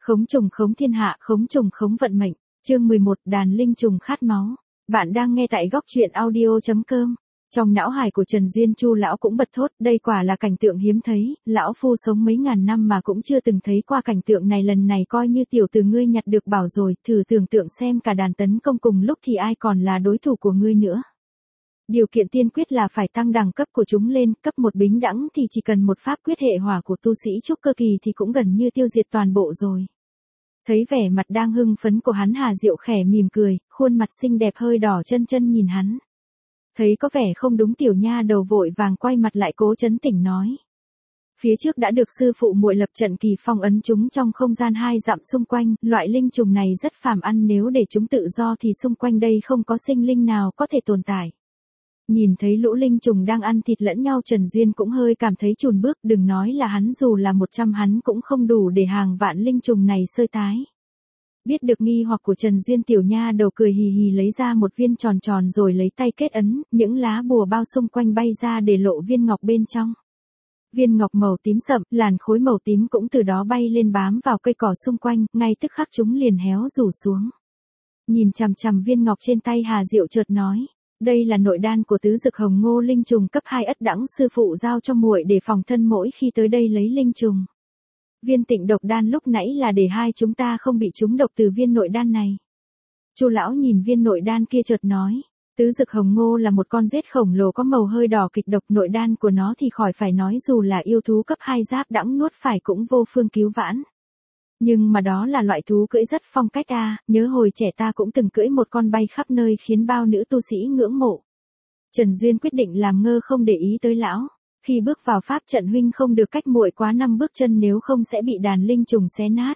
Khống trùng khống thiên hạ, khống trùng khống vận mệnh. Chương 11, đàn linh trùng khát máu. Bạn đang nghe tại góc truyện audio.com. Trong não hải của Trần Duyên, Chu lão cũng bật thốt, đây quả là cảnh tượng hiếm thấy, lão phu sống mấy ngàn năm mà cũng chưa từng thấy qua cảnh tượng này, lần này coi như tiểu tử ngươi nhặt được bảo rồi, thử tưởng tượng xem cả đàn tấn công cùng lúc thì ai còn là đối thủ của ngươi nữa. Điều kiện tiên quyết là phải tăng đẳng cấp của chúng lên, cấp 1 bính đẳng thì chỉ cần một pháp quyết hệ hỏa của tu sĩ trúc cơ kỳ thì cũng gần như tiêu diệt toàn bộ rồi. Thấy vẻ mặt đang hưng phấn của hắn, Hà Diệu khẽ mỉm cười, khuôn mặt xinh đẹp hơi đỏ chân chân nhìn hắn. Thấy có vẻ không đúng, tiểu nha đầu vội vàng quay mặt lại cố trấn tĩnh nói. Phía trước đã được sư phụ muội lập trận kỳ phong ấn chúng trong không gian 2 dặm xung quanh, loại linh trùng này rất phàm ăn, nếu để chúng tự do thì xung quanh đây không có sinh linh nào có thể tồn tại. Nhìn thấy lũ linh trùng đang ăn thịt lẫn nhau, Trần Duyên cũng hơi cảm thấy chùn bước, đừng nói là hắn, dù là 100 hắn cũng không đủ để hàng vạn linh trùng này sơi tái. Biết được nghi hoặc của Trần Duyên, tiểu nha đầu cười hì hì lấy ra một viên tròn tròn rồi lấy tay kết ấn, những lá bùa bao xung quanh bay ra để lộ viên ngọc bên trong. Viên ngọc màu tím sậm, làn khối màu tím cũng từ đó bay lên bám vào cây cỏ xung quanh, ngay tức khắc chúng liền héo rủ xuống. Nhìn chằm chằm viên ngọc trên tay, Hà Diệu chợt nói. Đây là nội đan của tứ dực hồng ngô linh trùng cấp 2 ất đẳng, sư phụ giao cho muội để phòng thân mỗi khi tới đây lấy linh trùng. Viên tịnh độc đan lúc nãy là để hai chúng ta không bị trúng độc từ viên nội đan này. Chu lão nhìn viên nội đan kia chợt nói, tứ dực hồng ngô là một con rết khổng lồ có màu hơi đỏ kịch độc, nội đan của nó thì khỏi phải nói, dù là yêu thú cấp 2 giáp đẳng nuốt phải cũng vô phương cứu vãn. Nhưng mà đó là loại thú cưỡi rất phong cách a, nhớ hồi trẻ ta cũng từng cưỡi một con bay khắp nơi khiến bao nữ tu sĩ ngưỡng mộ. Trần Duyên quyết định làm ngơ không để ý tới lão. Khi bước vào pháp trận, huynh không được cách muội quá 5 bước chân, nếu không sẽ bị đàn linh trùng xé nát.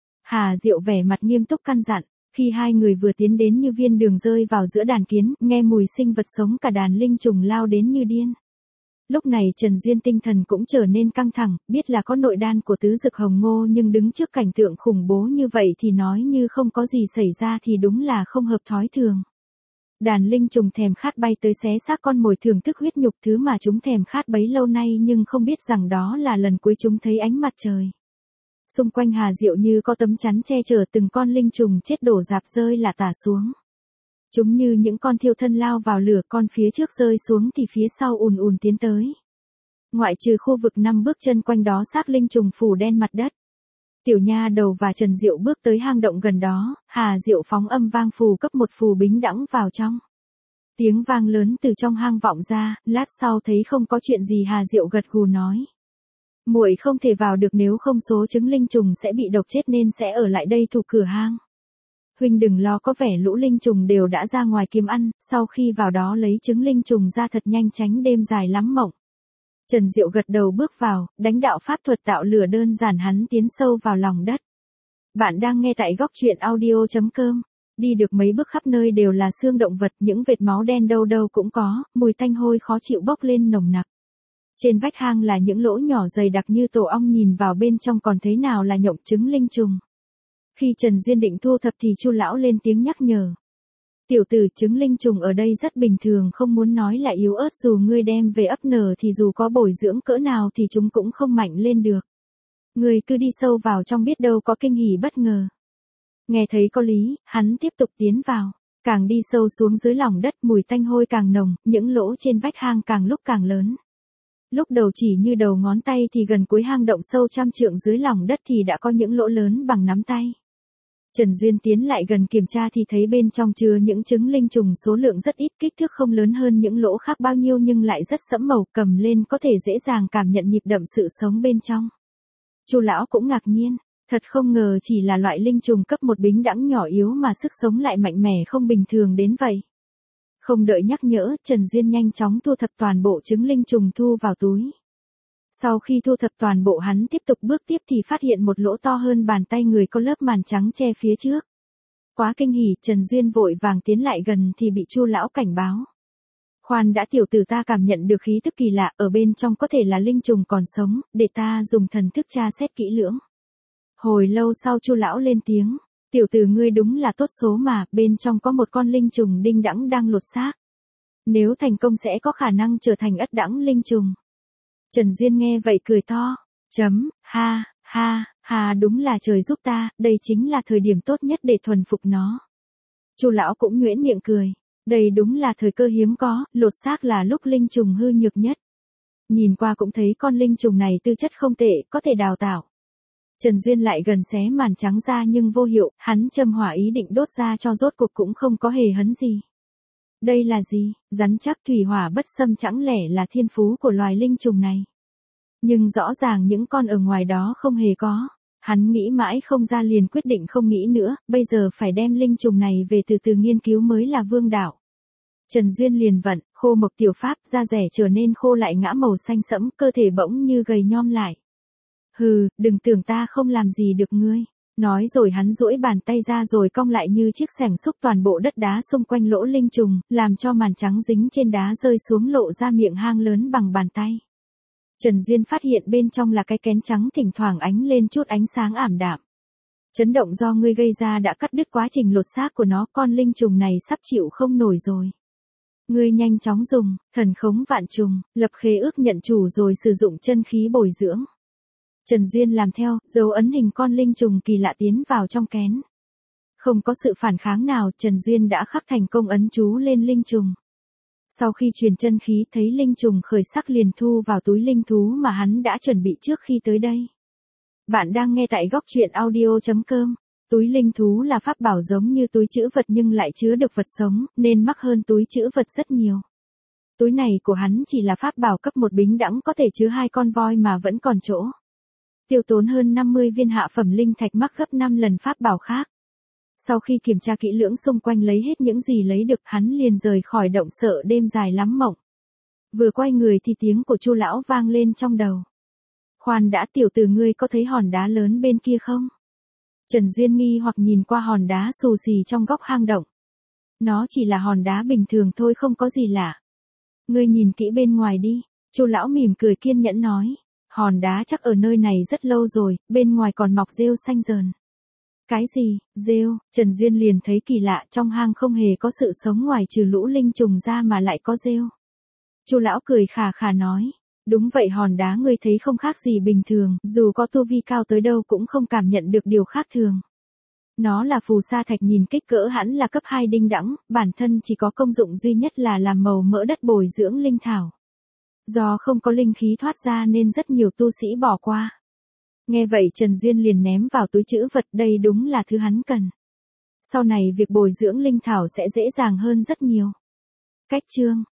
Hà Diệu vẻ mặt nghiêm túc căn dặn. Khi hai người vừa tiến đến như viên đường rơi vào giữa đàn kiến, nghe mùi sinh vật sống, cả đàn linh trùng lao đến như điên. Lúc này Trần Duyên tinh thần cũng trở nên căng thẳng, biết là có nội đan của tứ dực hồng ngô nhưng đứng trước cảnh tượng khủng bố như vậy thì nói như không có gì xảy ra thì đúng là không hợp thói thường. Đàn linh trùng thèm khát bay tới xé xác con mồi, thưởng thức huyết nhục, thứ mà chúng thèm khát bấy lâu nay, nhưng không biết rằng đó là lần cuối chúng thấy ánh mặt trời. Xung quanh Hà Diệu như có tấm chắn che chở, từng con linh trùng chết đổ rạp rơi lả tả xuống. Chúng như những con thiêu thân lao vào lửa, con phía trước rơi xuống thì phía sau ùn ùn tiến tới. Ngoại trừ khu vực 5 bước chân quanh đó, xác linh trùng phủ đen mặt đất. Tiểu nha đầu và Trần Diệu bước tới hang động gần đó, Hà Diệu phóng âm vang phù cấp 1 phù bính đẳng vào trong. Tiếng vang lớn từ trong hang vọng ra, lát sau thấy không có chuyện gì, Hà Diệu gật gù nói. Muội không thể vào được, nếu không số trứng linh trùng sẽ bị độc chết nên sẽ ở lại đây thủ cửa hang. Huynh đừng lo, có vẻ lũ linh trùng đều đã ra ngoài kiếm ăn, sau khi vào đó lấy trứng linh trùng ra thật nhanh, tránh đêm dài lắm mộng. Trần Diệu gật đầu bước vào, đánh đạo pháp thuật tạo lửa đơn giản, hắn tiến sâu vào lòng đất. Bạn đang nghe tại góc truyện audio.com. Đi được mấy bước khắp nơi đều là xương động vật, những vệt máu đen đâu đâu cũng có, mùi tanh hôi khó chịu bốc lên nồng nặc. Trên vách hang là những lỗ nhỏ dày đặc như tổ ong, nhìn vào bên trong còn thấy nào là nhộng trứng linh trùng. Khi Trần Duyên định thu thập thì Chu lão lên tiếng nhắc nhở. Tiểu tử, trứng linh trùng ở đây rất bình thường, không muốn nói là yếu ớt, dù ngươi đem về ấp nở thì dù có bồi dưỡng cỡ nào thì chúng cũng không mạnh lên được. Ngươi cứ đi sâu vào trong, biết đâu có kinh hỉ bất ngờ. Nghe thấy có lý, hắn tiếp tục tiến vào. Càng đi sâu xuống dưới lòng đất, mùi tanh hôi càng nồng, những lỗ trên vách hang càng lúc càng lớn. Lúc đầu chỉ như đầu ngón tay thì gần cuối hang động sâu trăm trượng dưới lòng đất thì đã có những lỗ lớn bằng nắm tay. Trần Duyên tiến lại gần kiểm tra thì thấy bên trong chứa những trứng linh trùng, số lượng rất ít, kích thước không lớn hơn những lỗ khác bao nhiêu nhưng lại rất sẫm màu, cầm lên có thể dễ dàng cảm nhận nhịp đập sự sống bên trong. Chu lão cũng ngạc nhiên, thật không ngờ chỉ là loại linh trùng cấp 1 bính đẳng nhỏ yếu mà sức sống lại mạnh mẽ không bình thường đến vậy. Không đợi nhắc nhở, Trần Duyên nhanh chóng thu thập toàn bộ trứng linh trùng thu vào túi. Sau khi thu thập toàn bộ, hắn tiếp tục bước tiếp thì phát hiện một lỗ to hơn bàn tay người có lớp màn trắng che phía trước. Quá kinh hỉ, Trần Duyên vội vàng tiến lại gần thì bị Chu lão cảnh báo. Khoan đã, tiểu tử, ta cảm nhận được khí tức kỳ lạ, ở bên trong có thể là linh trùng còn sống, để ta dùng thần thức tra xét kỹ lưỡng. Hồi lâu sau Chu lão lên tiếng, tiểu tử ngươi đúng là tốt số mà, bên trong có một con linh trùng đinh đẳng đang lột xác. Nếu thành công sẽ có khả năng trở thành ất đẳng linh trùng. Trần Duyên nghe vậy cười to, ha, Hà đúng là trời giúp ta, đây chính là thời điểm tốt nhất để thuần phục nó. Chu lão cũng nhuyễn miệng cười. Đây đúng là thời cơ hiếm có, lột xác là lúc linh trùng hư nhược nhất. Nhìn qua cũng thấy con linh trùng này tư chất không tệ, có thể đào tạo. Trần Duyên lại gần xé màn trắng ra nhưng vô hiệu, hắn châm hỏa ý định đốt ra cho rốt cục cũng không có hề hấn gì. Đây là gì? Rắn chắc thủy hỏa bất xâm chẳng lẽ là thiên phú của loài linh trùng này. Nhưng rõ ràng những con ở ngoài đó không hề có. Hắn nghĩ mãi không ra liền quyết định không nghĩ nữa, bây giờ phải đem linh trùng này về từ từ nghiên cứu mới là vương đạo. Trần Duyên liền vận, khô mộc tiểu pháp, da rẻ trở nên khô lại ngã màu xanh sẫm, cơ thể bỗng như gầy nhom lại. Hừ, đừng tưởng ta không làm gì được ngươi. Nói rồi hắn duỗi bàn tay ra rồi cong lại như chiếc xẻng xúc toàn bộ đất đá xung quanh lỗ linh trùng, làm cho màn trắng dính trên đá rơi xuống lộ ra miệng hang lớn bằng bàn tay. Trần Duyên phát hiện bên trong là cái kén trắng thỉnh thoảng ánh lên chút ánh sáng ảm đạm. Chấn động do ngươi gây ra đã cắt đứt quá trình lột xác của nó, con linh trùng này sắp chịu không nổi rồi. Ngươi nhanh chóng dùng, thần khống vạn trùng, lập khế ước nhận chủ rồi sử dụng chân khí bồi dưỡng. Trần Duyên làm theo, dấu ấn hình con linh trùng kỳ lạ tiến vào trong kén. Không có sự phản kháng nào, Trần Duyên đã khắc thành công ấn chú lên linh trùng. Sau khi truyền chân khí thấy linh trùng khởi sắc liền thu vào túi linh thú mà hắn đã chuẩn bị trước khi tới đây. Bạn đang nghe tại góc truyện audio.com. Túi linh thú là pháp bảo giống như túi trữ vật nhưng lại chứa được vật sống, nên mắc hơn túi trữ vật rất nhiều. Túi này của hắn chỉ là pháp bảo cấp 1 bính đẳng có thể chứa 2 con voi mà vẫn còn chỗ. Tiêu tốn hơn 50 viên hạ phẩm linh thạch mắc gấp 5 lần pháp bảo khác. Sau khi kiểm tra kỹ lưỡng xung quanh lấy hết những gì lấy được hắn liền rời khỏi động sợ đêm dài lắm mộng. Vừa quay người thì tiếng của Chu lão vang lên trong đầu. Khoan đã, tiểu tử, ngươi có thấy hòn đá lớn bên kia không? Trần Duyên nghi hoặc nhìn qua hòn đá xù xì trong góc hang động. Nó chỉ là hòn đá bình thường thôi, không có gì lạ. Ngươi nhìn kỹ bên ngoài đi. Chu lão mỉm cười kiên nhẫn nói. Hòn đá chắc ở nơi này rất lâu rồi, bên ngoài còn mọc rêu xanh rờn. Cái gì, rêu? Trần Duyên liền thấy kỳ lạ, trong hang không hề có sự sống ngoài trừ lũ linh trùng ra mà lại có rêu. Chu lão cười khà khà nói. Đúng vậy, hòn đá ngươi thấy không khác gì bình thường, dù có tu vi cao tới đâu cũng không cảm nhận được điều khác thường. Nó là phù sa thạch, nhìn kích cỡ hẳn là cấp 2 đinh đẳng, bản thân chỉ có công dụng duy nhất là làm màu mỡ đất bồi dưỡng linh thảo. Do không có linh khí thoát ra nên rất nhiều tu sĩ bỏ qua. Nghe vậy Trần Duyên liền ném vào túi trữ vật, đây đúng là thứ hắn cần. Sau này việc bồi dưỡng linh thảo sẽ dễ dàng hơn rất nhiều. Cách chương